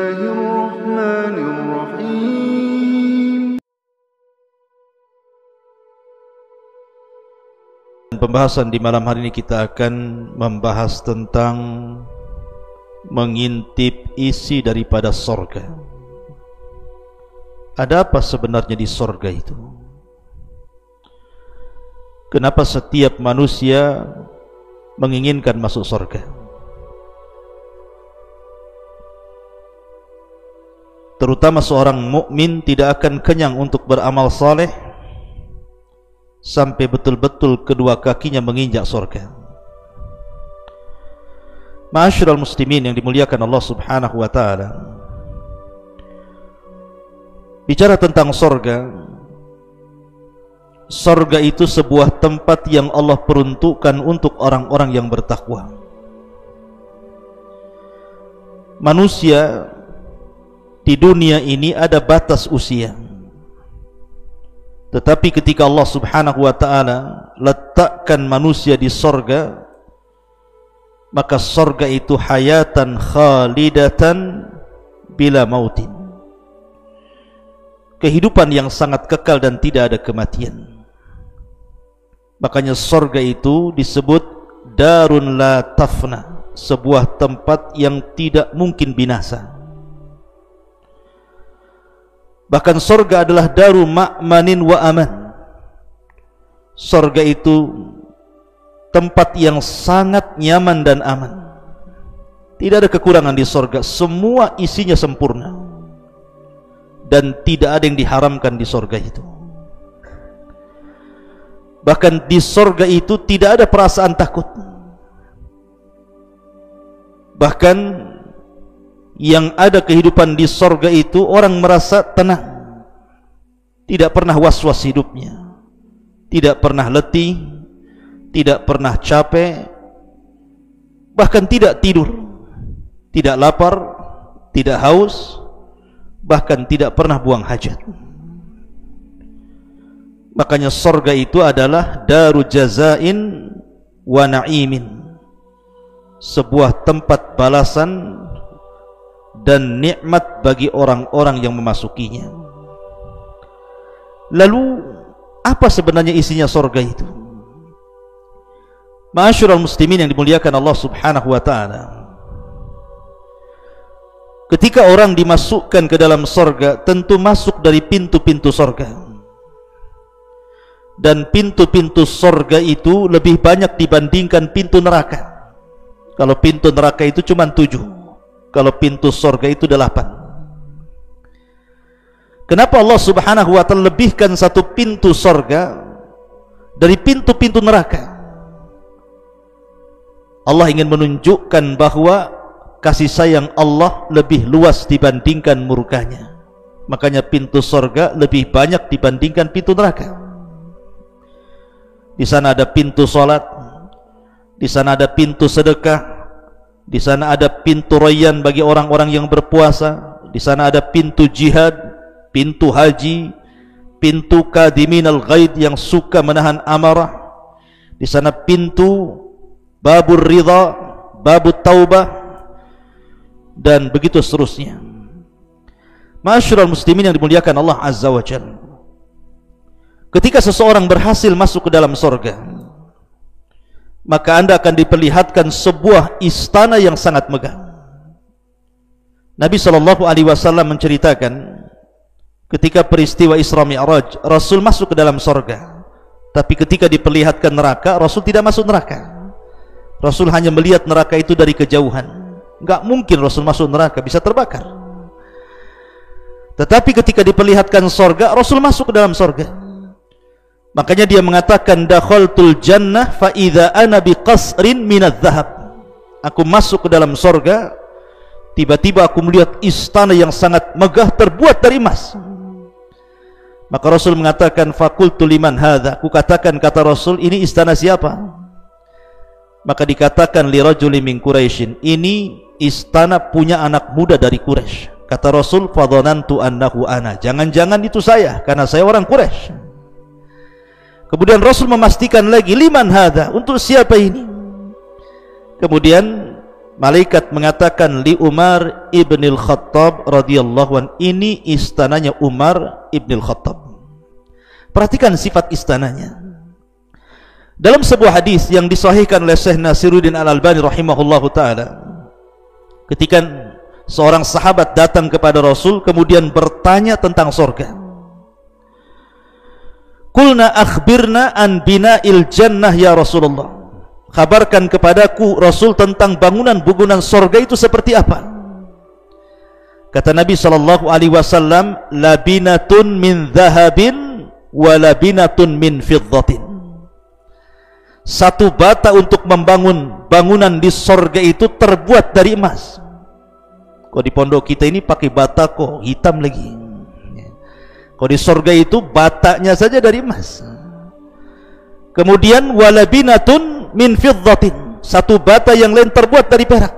الله الرحمن الرحيم. Pembahasan di malam hari ini kita akan membahas tentang mengintip isi daripada sorga. Ada apa sebenarnya di sorga itu? Kenapa setiap manusia menginginkan masuk sorga? Terutama seorang mukmin tidak akan kenyang untuk beramal saleh sampai betul-betul kedua kakinya menginjak sorga. Ma'asyiral muslimin yang dimuliakan Allah subhanahu wa ta'ala, bicara tentang sorga, sorga itu sebuah tempat yang Allah peruntukkan untuk orang-orang yang bertakwa. Manusia di dunia ini ada batas usia, tetapi ketika Allah subhanahu wa ta'ala letakkan manusia di sorga, maka sorga itu hayatan khalidatan bila mautin, kehidupan yang sangat kekal dan tidak ada kematian. Makanya sorga itu disebut darun la tafna, sebuah tempat yang tidak mungkin binasa. Bahkan sorga adalah daru ma'manin wa aman. Sorga itu tempat yang sangat nyaman dan aman. Tidak ada kekurangan di sorga, semua isinya sempurna, dan tidak ada yang diharamkan di sorga itu. Bahkan di sorga itu tidak ada perasaan takut. Bahkan yang ada kehidupan di sorga itu orang merasa tenang, tidak pernah was-was hidupnya, tidak pernah letih, tidak pernah capek, bahkan tidak tidur, tidak lapar, tidak haus, bahkan tidak pernah buang hajat. Makanya sorga itu adalah daru jazain wa na'imin, sebuah tempat balasan dan nikmat bagi orang-orang yang memasukinya. Lalu apa sebenarnya isinya sorga itu? Ma'asyiral muslimin yang dimuliakan Allah subhanahu wa ta'ala, ketika orang dimasukkan ke dalam sorga, tentu masuk dari pintu-pintu sorga, dan pintu-pintu sorga itu lebih banyak dibandingkan pintu neraka. Kalau pintu neraka itu cuma 7, kalau pintu sorga itu 8. Kenapa Allah subhanahu wa ta'ala lebihkan satu pintu sorga dari pintu-pintu neraka? Allah ingin menunjukkan bahwa kasih sayang Allah lebih luas dibandingkan murkanya. Makanya pintu sorga lebih banyak dibandingkan pintu neraka. Di sana ada pintu salat, di sana ada pintu sedekah, di sana ada pintu rayyan bagi orang-orang yang berpuasa, di sana ada pintu jihad, pintu haji, pintu kadiminal ghaid yang suka menahan amarah, di sana pintu babur ridha, babut taubah, dan begitu seterusnya. Ma'asyiral muslimin yang dimuliakan Allah azza wa jalla, ketika seseorang berhasil masuk ke dalam sorga, maka anda akan diperlihatkan sebuah istana yang sangat megah. Nabi SAW menceritakan ketika peristiwa Isra Mi'raj, Rasul masuk ke dalam sorga, tapi ketika diperlihatkan neraka, Rasul tidak masuk neraka. Rasul hanya melihat neraka itu dari kejauhan. Enggak mungkin Rasul masuk neraka, bisa terbakar. Tetapi ketika diperlihatkan sorga, Rasul masuk ke dalam sorga. Makanya dia mengatakan, dakhaltul jannah fa idza ana biqasrin minadz zahab. Aku masuk ke dalam sorga, tiba-tiba aku melihat istana yang sangat megah terbuat dari emas. Maka Rasul mengatakan, faqultu liman hadza. Aku katakan, kata Rasul, ini istana siapa? Maka dikatakan, li rajulin min Quraisyin, ini istana punya anak muda dari Quraisy. Kata Rasul, fadhanantu annahu ana. Jangan-jangan itu saya, karena saya orang Quraisy. Kemudian Rasul memastikan lagi, liman hadza, untuk siapa ini? Kemudian malaikat mengatakan li Umar ibnil Khattab radhiyallahu an, ini istananya Umar ibnil Khattab. Perhatikan sifat istananya. Dalam sebuah hadis yang disahihkan oleh Syekh Nasiruddin Al-Albani rahimahullahu taala, ketika seorang sahabat datang kepada Rasul kemudian bertanya tentang surga, qulna akhbirna an bina'il jannah ya Rasulullah, kabarkan kepadaku Rasul tentang bangunan-bangunan surga itu seperti apa. Kata Nabi sallallahu alaihi wasallam, labinatun min dhahabin wa labinatun min fiddatin. Satu bata untuk membangun bangunan di surga itu terbuat dari emas. Kok di pondok kita ini pakai bata kok hitam lagi. Kok di surga itu batanya saja dari emas. Kemudian walabinatun min fiddatin, satu bata yang lain terbuat dari perak.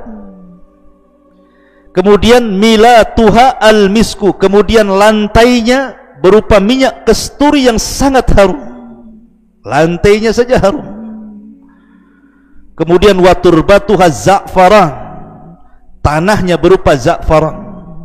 Kemudian milatuha al-misku, kemudian lantainya berupa minyak kasturi yang sangat harum. Lantainya saja harum. Kemudian waturbatuha za'faran, tanahnya berupa za'faran.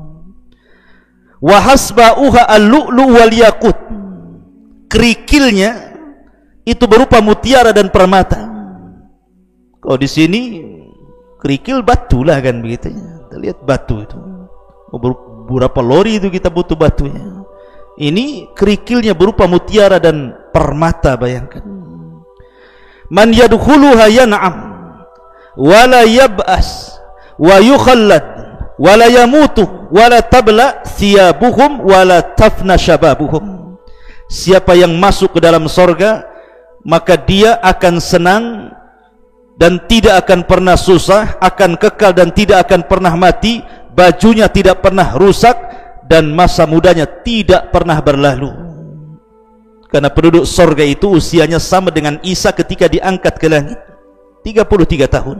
Wa hasba'uha al-lu'lu' wal yakut, kerikilnya itu berupa mutiara dan permata. Kalau di sini kerikil batu lah kan begitu ya. Kita lihat batu itu. Berapa lori itu kita butuh batunya. Ini kerikilnya berupa mutiara dan permata, bayangkan. Man yadkhuluha yan'am wa la yab'as wa yukhallad wa la yamutu wa la tabla thiyabuhum wa la tafna shababuhum. Siapa yang masuk ke dalam surga, maka dia akan senang dan tidak akan pernah susah, akan kekal dan tidak akan pernah mati, bajunya tidak pernah rusak, dan masa mudanya tidak pernah berlalu. Karena penduduk surga itu usianya sama dengan Isa ketika diangkat ke langit, 33 tahun.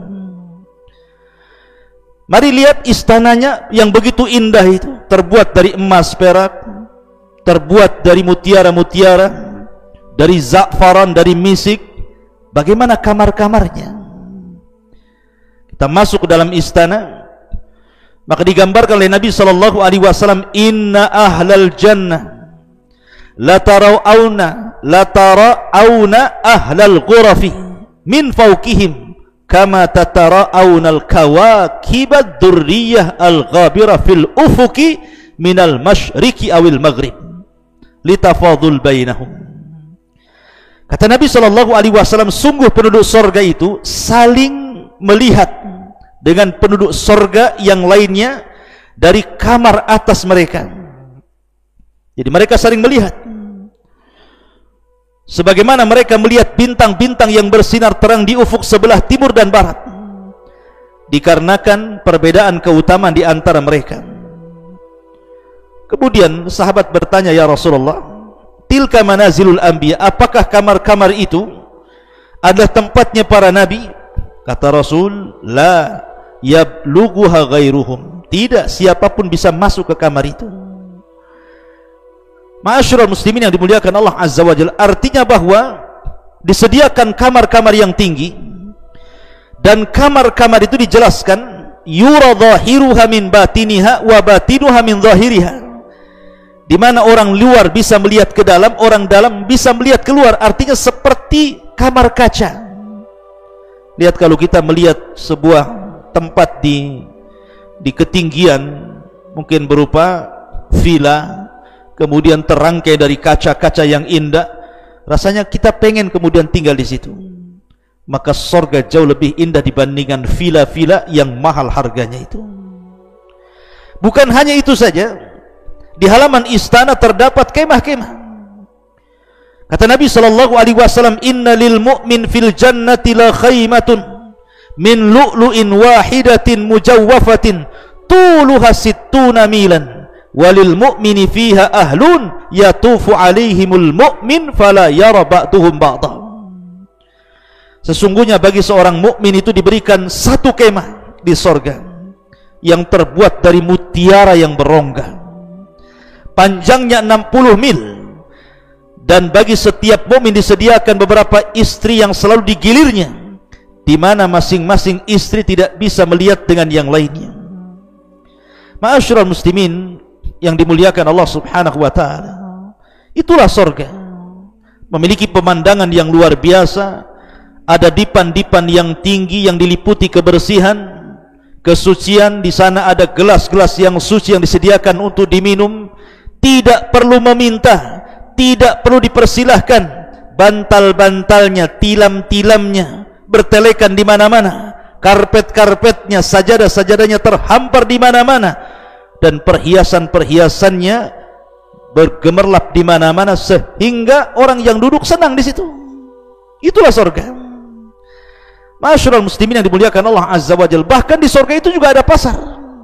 Mari lihat istananya yang begitu indah itu, terbuat dari emas perak, terbuat dari mutiara-mutiara, dari za'faran, dari misik. Bagaimana kamar-kamarnya? Kita masuk ke dalam istana, maka digambarkan oleh Nabi sallallahu alaihi wasallam, inna ahlal jannah la tarawna ahlal ghurafi min fawqihim kama tatarawna al-kawakib ad-durriyah al-ghabira fil ufuqi minal masyriqi awil maghrib litafadul bainahum. Kata Nabi sallallahu alaihi wasallam, sungguh penduduk surga itu saling melihat dengan penduduk surga yang lainnya dari kamar atas mereka. Jadi mereka saling melihat, sebagaimana mereka melihat bintang-bintang yang bersinar terang di ufuk sebelah timur dan barat, dikarenakan perbedaan keutamaan di antara mereka. Kemudian sahabat bertanya, ya Rasulullah, tilka manazilul anbiya, apakah kamar-kamar itu adalah tempatnya para nabi? Kata Rasul, la yablughuha ghairuhum, tidak siapapun bisa masuk ke kamar itu. Ma'asyiral muslimin yang dimuliakan Allah Azza wa Jalla, artinya bahwa disediakan kamar-kamar yang tinggi, dan kamar-kamar itu dijelaskan yura zahiruha min batiniha wa batinuha min zahiriha, di mana orang luar bisa melihat ke dalam, orang dalam bisa melihat keluar. Artinya seperti kamar kaca. Lihat kalau kita melihat sebuah tempat di ketinggian, mungkin berupa villa, kemudian terangkai dari kaca-kaca yang indah, rasanya kita pengen kemudian tinggal di situ. Maka surga jauh lebih indah dibandingkan villa-villa yang mahal harganya itu. Bukan hanya itu saja, di halaman istana terdapat kemah-kemah. Kata Nabi sallallahu alaihi wasallam, inna lil mu'min fil jannati la khaymatun min lu'lu'in wahidatin mujawwafatin tuluha sittuna milan walil mu'mini fiha ahlun yatufu alaihimul mu'min fala yara ba'duhum ba'dah. Sesungguhnya bagi seorang mukmin itu diberikan satu kemah di sorga yang terbuat dari mutiara yang berongga, panjangnya 60 mil, dan bagi setiap mukmin disediakan beberapa istri yang selalu digilirnya, di mana masing-masing istri tidak bisa melihat dengan yang lainnya. Ma'asyiral muslimin yang dimuliakan Allah Subhanahu wa taala, itulah surga. Memiliki pemandangan yang luar biasa, ada dipan-dipan yang tinggi yang diliputi kebersihan, kesucian. Di sana ada gelas-gelas yang suci yang disediakan untuk diminum. Tidak perlu meminta, tidak perlu dipersilahkan. Bantal-bantalnya, tilam-tilamnya bertelekan di mana-mana. Karpet-karpetnya, sajadah-sajadahnya terhampar di mana-mana, dan perhiasan-perhiasannya bergemerlap di mana-mana sehingga orang yang duduk senang di situ. Itulah surga. Masyaallah muslimin yang dimuliakan Allah Azza wa Jalla, bahkan di surga itu juga ada pasar.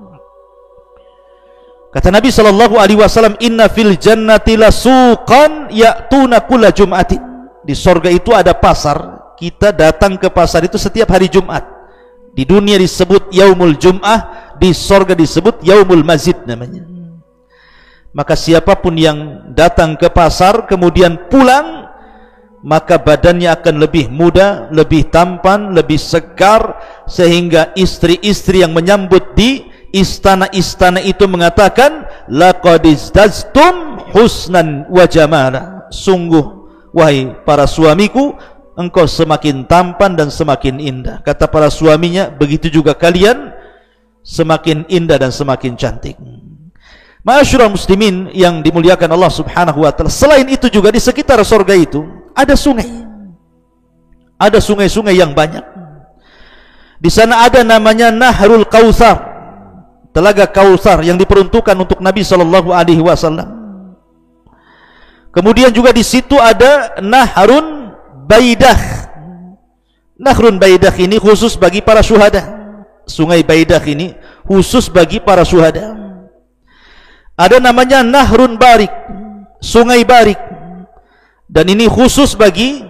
Kata Nabi sallallahu alaihi wasallam, "Inna fil jannati lasuqan ya'tuna kulla jum'atin." Di surga itu ada pasar. Kita datang ke pasar itu setiap hari Jumat. Di dunia disebut Yaumul Jum'ah, di surga disebut Yaumul Mazid namanya. Maka siapapun yang datang ke pasar kemudian pulang, maka badannya akan lebih muda, lebih tampan, lebih segar, sehingga istri-istri yang menyambut di istana-istana itu mengatakan, laqad izdaztum husnan wa jamala. Sungguh wahai para suamiku, engkau semakin tampan dan semakin indah. Kata para suaminya, begitu juga kalian semakin indah dan semakin cantik. Ma'asyiral muslimin yang dimuliakan Allah Subhanahu wa taala, selain itu juga di sekitar surga itu ada sungai. Ada sungai-sungai yang banyak. Di sana ada namanya Nahrul Kautsar, telaga Kautsar yang diperuntukkan untuk Nabi sallallahu alaihi wasallam. Kemudian juga di situ ada Nahrun Baidah. Nahrun Baidah ini khusus bagi para syuhada. Sungai Baidah ini khusus bagi para syuhada. Ada namanya Nahrun Barik, Sungai Barik, dan ini khusus bagi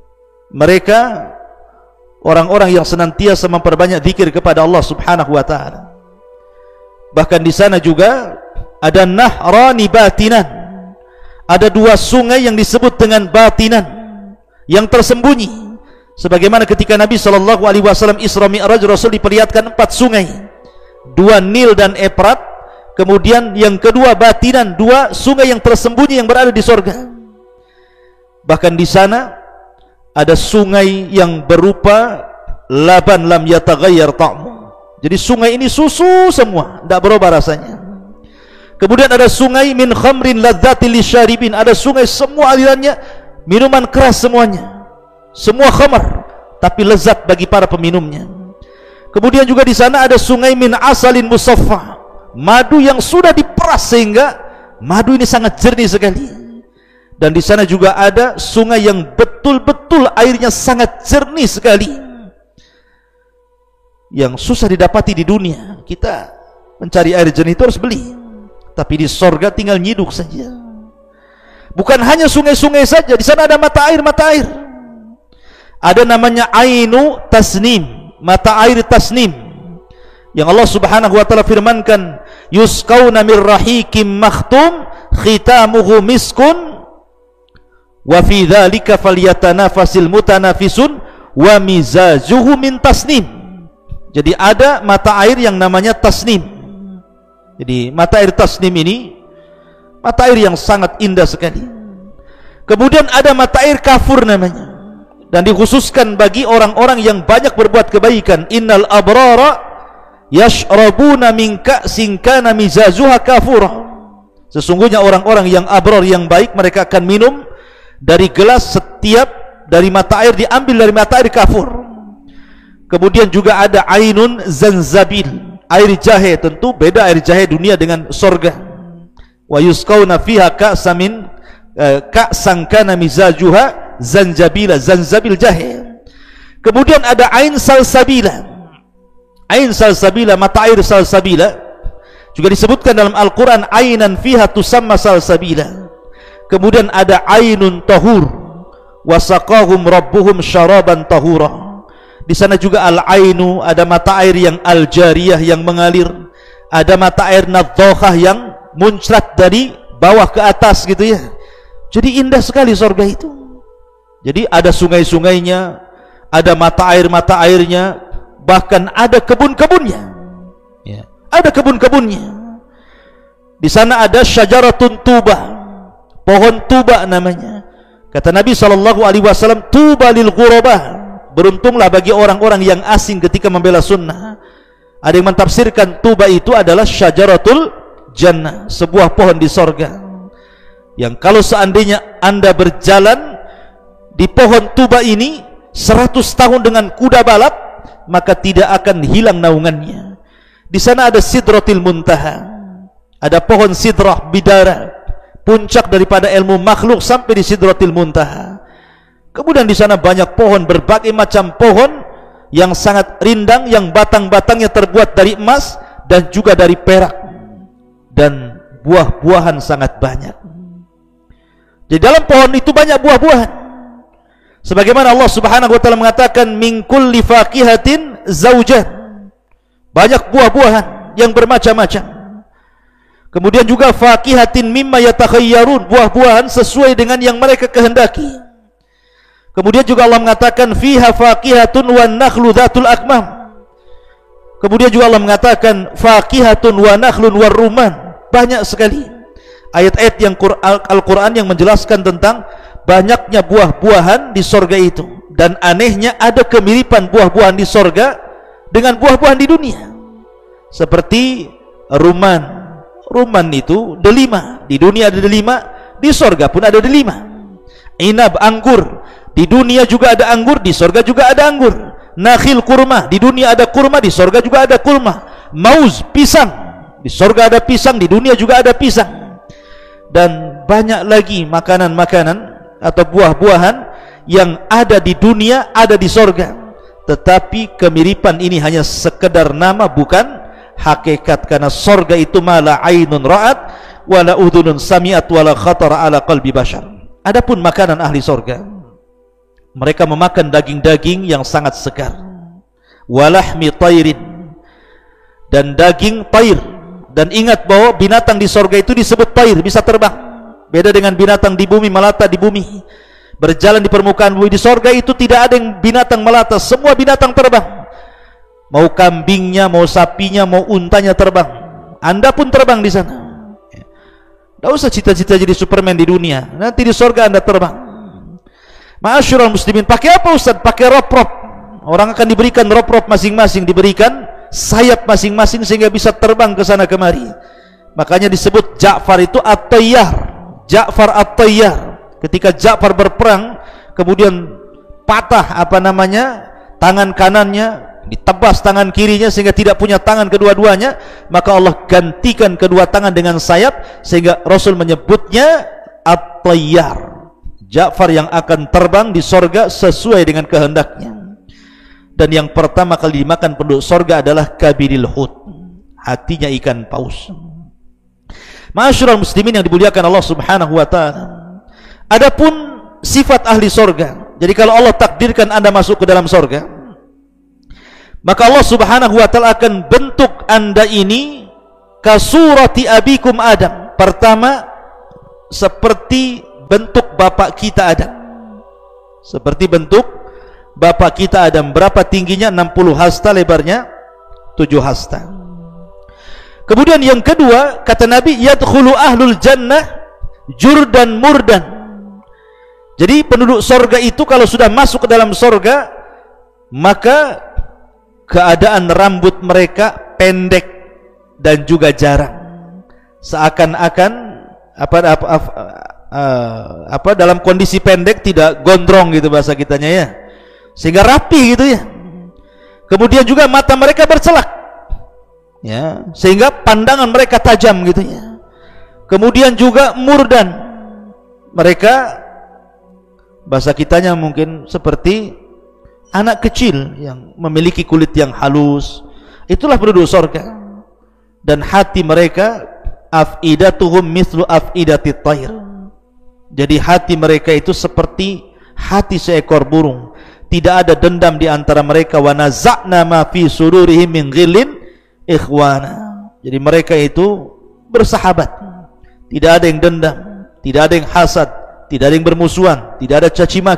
mereka orang-orang yang senantiasa memperbanyak zikir kepada Allah Subhanahu wa taala. Bahkan di sana juga ada Nahrani Batinan. Ada dua sungai yang disebut dengan batinan, yang tersembunyi. Sebagaimana ketika Nabi sallallahu alaihi wasallam Isra Mi'raj, Rasul diperlihatkan 4 sungai. 2 Nil dan Efrat. Kemudian yang kedua batinan, 2 sungai yang tersembunyi yang berada di surga. Bahkan di sana ada sungai yang berupa laban lam yataghayyar ta'mu. Jadi sungai ini susu semua, tidak berubah rasanya. Kemudian ada sungai min khamrin ladzati lisyaribin. Ada sungai semua alirannya minuman keras semuanya. Semua khamar, tapi lezat bagi para peminumnya. Kemudian juga di sana ada sungai min asalin musaffa. Madu yang sudah diperas sehingga madu ini sangat jernih sekali. Dan di sana juga ada sungai yang betul-betul airnya sangat jernih sekali, yang susah didapati di dunia. Kita mencari air jernih itu harus beli, tapi di surga tinggal nyiduk saja. Bukan hanya sungai-sungai saja, di sana ada mata air. Ada namanya Ainu Tasnim, mata air Tasnim, yang Allah Subhanahu wa taala firmankan, yusqauna mir rahikim makhtum khitamuhu miskun wa fi dzalika falyatanafasil mutanafisun wa mizajuhu min tasnim. Jadi ada mata air yang namanya tasnim. Jadi mata air tasnim ini mata air yang sangat indah sekali. Kemudian ada mata air kafur namanya, dan dikhususkan bagi orang-orang yang banyak berbuat kebaikan. Innal abrara yashrabuna min ka'sin kana mizazuha kafura. Sesungguhnya orang-orang yang abrar, yang baik, mereka akan minum dari gelas setiap dari mata air diambil dari mata air kafur. Kemudian juga ada Ainun Zanzabil, air jahe. Tentu beda air jahe dunia dengan surga. Wa yusqauna fiha ka'san kana mizajuha zanjabila, zanzabil jahe. Kemudian ada Ain Salsabila. Ain Salsabila, mata air Salsabila juga disebutkan dalam Al-Quran, Ainan fiha tusamma Salsabila. Kemudian ada Ainun Tahur, wasaqahum rabbuhum syaraban tahura. Di sana juga Al-Ainu, ada mata air yang Al-Jariyah, yang mengalir. Ada mata air Nadzohah yang muncrat dari bawah ke atas gitu ya. Jadi indah sekali surga itu. Jadi ada sungai-sungainya, ada mata airnya, bahkan ada kebun-kebunnya. Ya, ada kebun-kebunnya. Di sana ada syajaratun tuba, pohon tuba namanya. Kata Nabi SAW, tuba lil ghurabah, beruntunglah bagi orang-orang yang asing ketika membela sunnah. Ada yang mentafsirkan tuba itu adalah syajaratul jannah, sebuah pohon di sorga, yang kalau seandainya Anda berjalan di pohon tuba ini 100 tahun dengan kuda balap, maka tidak akan hilang naungannya. Di sana ada sidratil muntaha, ada pohon sidrah bidara, puncak daripada ilmu makhluk sampai di sidratil muntaha. Kemudian di sana banyak pohon, berbagai macam pohon yang sangat rindang, yang batang-batangnya terbuat dari emas dan juga dari perak, dan buah-buahan sangat banyak. Jadi dalam pohon itu banyak buah-buahan, sebagaimana Allah Subhanahu wa taala mengatakan min kulli faqihatin zaujan, banyak buah-buahan yang bermacam-macam. Kemudian juga faqihatin mimma yatakhayyarun, buah-buahan sesuai dengan yang mereka kehendaki. Kemudian juga Allah mengatakan fiha faqihatun wan nakhlu dzatul akmam. Kemudian juga Allah mengatakan faqihatun wa nakhlun war rumman. Banyak sekali ayat-ayat yang Al-Qur'an yang menjelaskan tentang banyaknya buah-buahan di sorga itu. Dan anehnya ada kemiripan buah-buahan di sorga dengan buah-buahan di dunia. Seperti rumman. Rumman itu delima. Di dunia ada delima, di sorga pun ada delima. Inab, anggur. Di dunia juga ada anggur, di sorga juga ada anggur. Nakhil, kurma, di dunia ada kurma, di sorga juga ada kurma. Mauz, pisang, di sorga ada pisang, di dunia juga ada pisang. Dan banyak lagi makanan-makanan atau buah-buahan yang ada di dunia, ada di sorga. Tetapi kemiripan ini hanya sekedar nama, bukan hakikat. Karena sorga itu mala ainun ra'at wala udhunun sami'at wala khatara ala qalbi bashar. Adapun makanan ahli sorga, mereka memakan daging-daging yang sangat segar, walahmi tairin, dan daging tair. Dan ingat bahwa binatang di sorga itu disebut tair, bisa terbang. Beda dengan binatang di bumi, melata di bumi, berjalan di permukaan bumi. Di sorga itu tidak ada yang binatang melata, semua binatang terbang. Mau kambingnya, mau sapinya, mau untanya terbang. Anda pun terbang di sana. Tidak usah cita-cita jadi Superman di dunia, nanti di sorga Anda terbang. Ma'asyiral muslimin, pakai apa Ustaz? Pakai rop-rop. Orang akan diberikan rop-rop masing-masing, diberikan sayap masing-masing sehingga bisa terbang ke sana kemari. Makanya disebut Ja'far itu at-tayyar. Ja'far at-tayyar. Ketika Ja'far berperang, kemudian patah tangan kanannya, ditebas tangan kirinya sehingga tidak punya tangan kedua-duanya, maka Allah gantikan kedua tangan dengan sayap sehingga Rasul menyebutnya at-tayyar. Ja'far yang akan terbang di sorga sesuai dengan kehendaknya. Dan yang pertama kali dimakan penduduk sorga adalah kabiril hut, hatinya ikan paus. Ma'asyiral muslimin yang dimuliakan Allah Subhanahu wa ta'ala, adapun sifat ahli sorga, jadi kalau Allah takdirkan Anda masuk ke dalam sorga, maka Allah Subhanahu wa ta'ala akan bentuk Anda ini kasurati abikum Adam. Pertama, seperti bentuk bapak kita Adam. Seperti bentuk bapak kita Adam. Berapa tingginya? 60 hasta, lebarnya 7 hasta. Kemudian yang kedua, kata Nabi, yadkhulu ahlul jannah jurdan murdan. Jadi penduduk sorga itu kalau sudah masuk ke dalam sorga, maka keadaan rambut mereka pendek dan juga jarang, seakan-akan dalam kondisi pendek, tidak gondrong gitu bahasa kitanya ya, sehingga rapi gitu ya. Kemudian juga mata mereka bercelak ya, sehingga pandangan mereka tajam gitu ya. Kemudian juga murdan, mereka bahasa kitanya mungkin seperti anak kecil yang memiliki kulit yang halus. Itulah penduduk sorga. Dan hati mereka afidatuhum mislu afidatit tayr. Jadi hati mereka itu seperti hati seekor burung. Tidak ada dendam di antara mereka. Wa naza'na ma fi sururihim min ghillin ikhwana. Jadi mereka itu bersahabat. Tidak ada yang dendam, tidak ada yang hasad, tidak ada yang bermusuhan, tidak ada caci maki.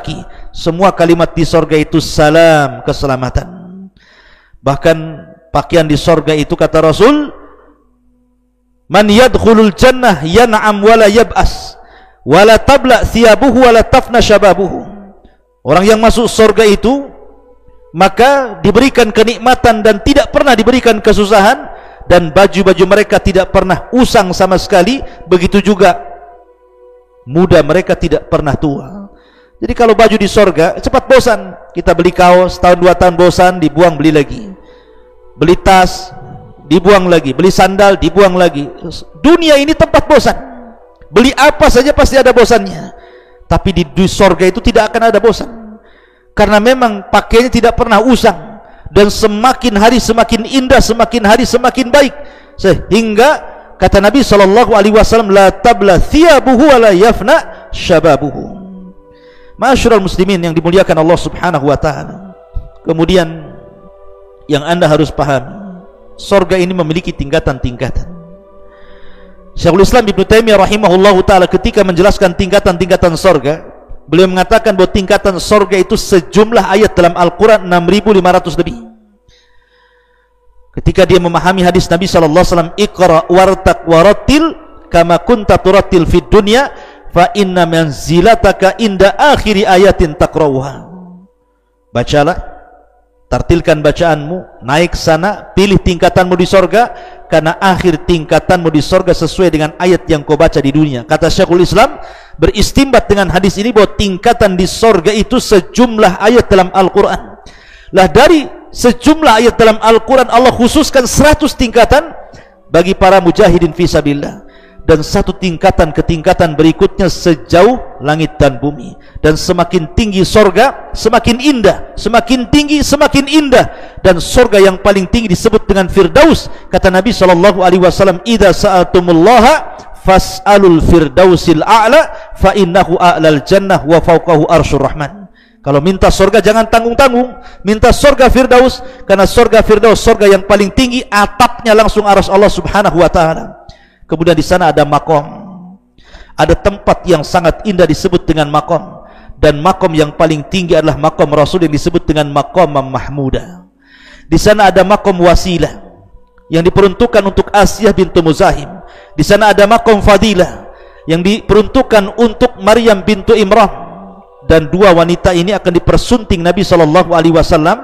semua kalimat di sorga itu salam, keselamatan. Bahkan pakaian di sorga itu kata Rasul, man yadkhulul jannah yan'am wala yab'as wala tabla thiyabuhu wala tafna syababuhu. Orang yang masuk sorga itu maka diberikan kenikmatan dan tidak pernah diberikan kesusahan, dan baju-baju mereka tidak pernah usang sama sekali. Begitu juga muda mereka tidak pernah tua. Jadi kalau baju di sorga cepat bosan. Kita beli kaos tahun 2 tahun bosan, dibuang beli lagi. Beli tas dibuang lagi, beli sandal dibuang lagi. Dunia ini tempat bosan. Beli apa saja pasti ada bosannya. Tapi di sorga itu tidak akan ada bosan, karena memang pakainya tidak pernah usang, dan semakin hari semakin indah, semakin hari semakin baik, sehingga kata Nabi SAW, la tabla thiyabuhu wa la yafna syababuhu. Ma'asyiral muslimin yang dimuliakan Allah Subhanahu wa taala. Kemudian yang Anda harus pahami, sorga ini memiliki tingkatan-tingkatan. Syekhul Islam Ibnu Taimiyah rahimahullahu taala ketika menjelaskan tingkatan-tingkatan sorga, beliau mengatakan bahwa tingkatan sorga itu sejumlah ayat dalam Al-Quran 6.500 lebih. Ketika dia memahami hadis Nabi SAW, Iqra wartaq warattil kama kunta turattil fid dunya fa inna manzilataka inda akhiri ayatin taqra'uha. Bacalah, tartilkan bacaanmu, naik sana, pilih tingkatanmu di sorga, karena akhir tingkatanmu di sorga sesuai dengan ayat yang kau baca di dunia. Kata Syekhul Islam, beristimbat dengan hadis ini bahwa tingkatan di sorga itu sejumlah ayat dalam Al-Quran. Lah dari sejumlah ayat dalam Al-Quran, Allah khususkan 100 tingkatan bagi para mujahidin fisabilillah, dan satu tingkatan ke tingkatan berikutnya sejauh langit dan bumi. Dan semakin tinggi sorga semakin indah, semakin tinggi semakin indah, dan sorga yang paling tinggi disebut dengan Firdaus. Kata Nabi SAW, idza sa'altumullaha fas'alul firdausil a'la fa innahu a'lal jannah wa fawqahu arsyur rahman. Kalau minta sorga jangan tanggung-tanggung, minta sorga Firdaus, karena sorga Firdaus sorga yang paling tinggi, atapnya langsung arsy Allah Subhanahu wa taala. Kemudian di sana ada makom, ada tempat yang sangat indah disebut dengan makom, dan makom yang paling tinggi adalah makom Rasul yang disebut dengan makom mahmuda. Di sana ada makom wasilah yang diperuntukkan untuk Asyah bintu Muzahim. Di sana ada makom fadilah yang diperuntukkan untuk Maryam bintu Imran. Dan dua wanita ini akan dipersunting Nabi SAW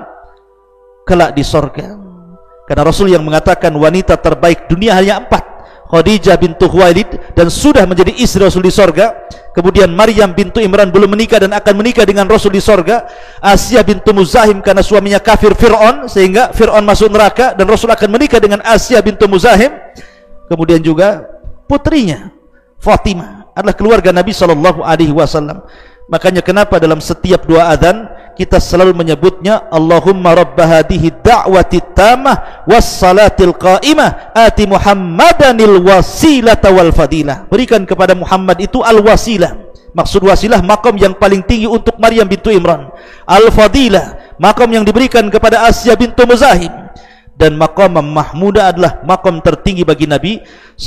kelak di sorga, karena Rasul yang mengatakan wanita terbaik dunia hanya 4, Khadijah bintu Khuwailid, dan sudah menjadi istri Rasul di sorga. Kemudian Maryam bintu Imran belum menikah dan akan menikah dengan Rasul di sorga. Asyah bintu Muzahim karena suaminya kafir Fir'aun, sehingga Fir'aun masuk neraka dan Rasul akan menikah dengan Asyah bintu Muzahim. Kemudian juga putrinya Fatimah adalah keluarga Nabi SAW. Makanya kenapa dalam setiap doa adzan kita selalu menyebutnya Allahumma rabb hadhihi da'wati tammah was salatil qa'imah ati Muhammadanil wasilata wal fadilah. Berikan kepada Muhammad itu al-wasilah. Maksud wasilah makom yang paling tinggi untuk Maryam bintu Imran. Al-fadilah makom yang diberikan kepada Asyah bintu Muzahim. Dan makom mahmuda adalah makom tertinggi bagi Nabi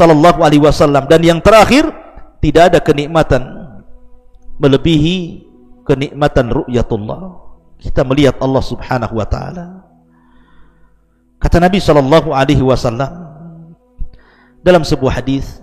SAW. Dan yang terakhir, tidak ada kenikmatan melebihi kenikmatan ru'yatullah. Kita melihat Allah Subhanahu wa taala. Kata Nabi SAW dalam sebuah hadis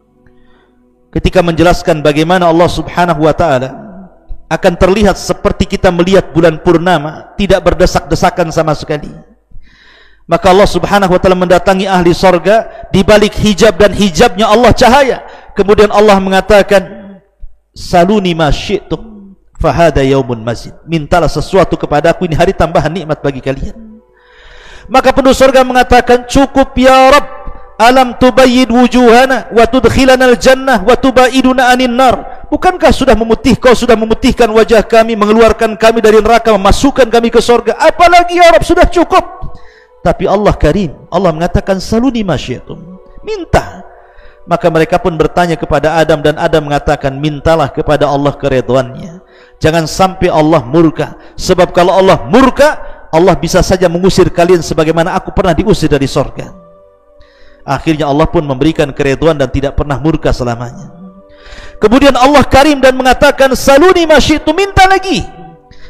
ketika menjelaskan bagaimana Allah Subhanahu wa taala akan terlihat seperti kita melihat bulan purnama, tidak berdesak-desakan sama sekali. Maka Allah Subhanahu wa taala mendatangi ahli sorga, di balik hijab dan hijabnya Allah cahaya. Kemudian Allah mengatakan, saluni ma syi'tum fahada yaumun mazid. Mintalah sesuatu kepadaku, ini hari tambahan nikmat bagi kalian. Maka penduduk surga mengatakan, cukup ya Rabb, alam tubayyid wujuhana wa tudkhilana al-jannah wa tubaiduna anin nar. Bukankah sudah memutih, kau sudah memutihkan wajah kami, mengeluarkan kami dari neraka, memasukkan kami ke surga. Apalagi ya Rabb, sudah cukup. Tapi Allah karim, Allah mengatakan saluni ma syi'tum, minta. Maka mereka pun bertanya kepada Adam, dan Adam mengatakan, mintalah kepada Allah keridhaannya. Jangan sampai Allah murka, sebab kalau Allah murka, Allah bisa saja mengusir kalian sebagaimana aku pernah diusir dari surga. Akhirnya Allah pun memberikan keridhaan dan tidak pernah murka selamanya. Kemudian Allah karim dan mengatakan, saluni ma syi'tum, minta lagi.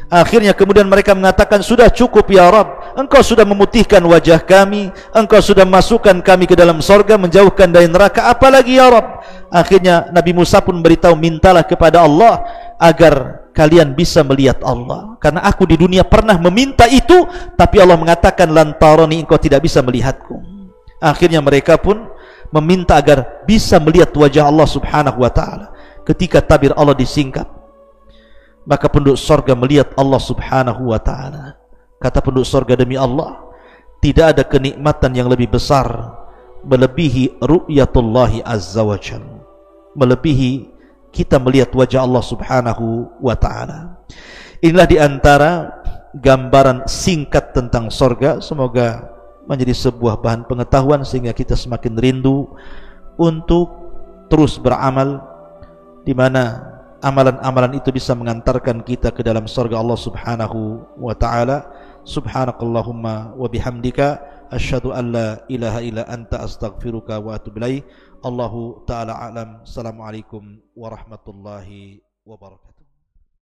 Akhirnya kemudian mereka mengatakan, sudah cukup ya Rabb, Engkau sudah memutihkan wajah kami, Engkau sudah masukkan kami ke dalam sorga, menjauhkan dari neraka, apalagi ya Rabb. Akhirnya Nabi Musa pun beritahu, mintalah kepada Allah agar kalian bisa melihat Allah, karena aku di dunia pernah meminta itu, tapi Allah mengatakan lan tarani, engkau tidak bisa melihatku. Akhirnya mereka pun meminta agar bisa melihat wajah Allah subhanahu wa ta'ala. Ketika tabir Allah disingkap, maka penduduk sorga melihat Allah subhanahu wa ta'ala. Kata penduduk sorga, demi Allah, tidak ada kenikmatan yang lebih besar melebihi ru'yatullahi azza wa jal, melebihi kita melihat wajah Allah subhanahu wa ta'ala. Inilah diantara gambaran singkat tentang sorga. Semoga menjadi sebuah bahan pengetahuan sehingga kita semakin rindu untuk terus beramal, di mana amalan-amalan itu bisa mengantarkan kita ke dalam surga Allah subhanahu wa ta'ala. Subhanakallahumma wa bihamdika asyhadu an la ilaha illa anta astaghfiruka wa atubu ilaik. Allahu ta'ala a'lam. Assalamualaikum warahmatullahi wabarakatuh.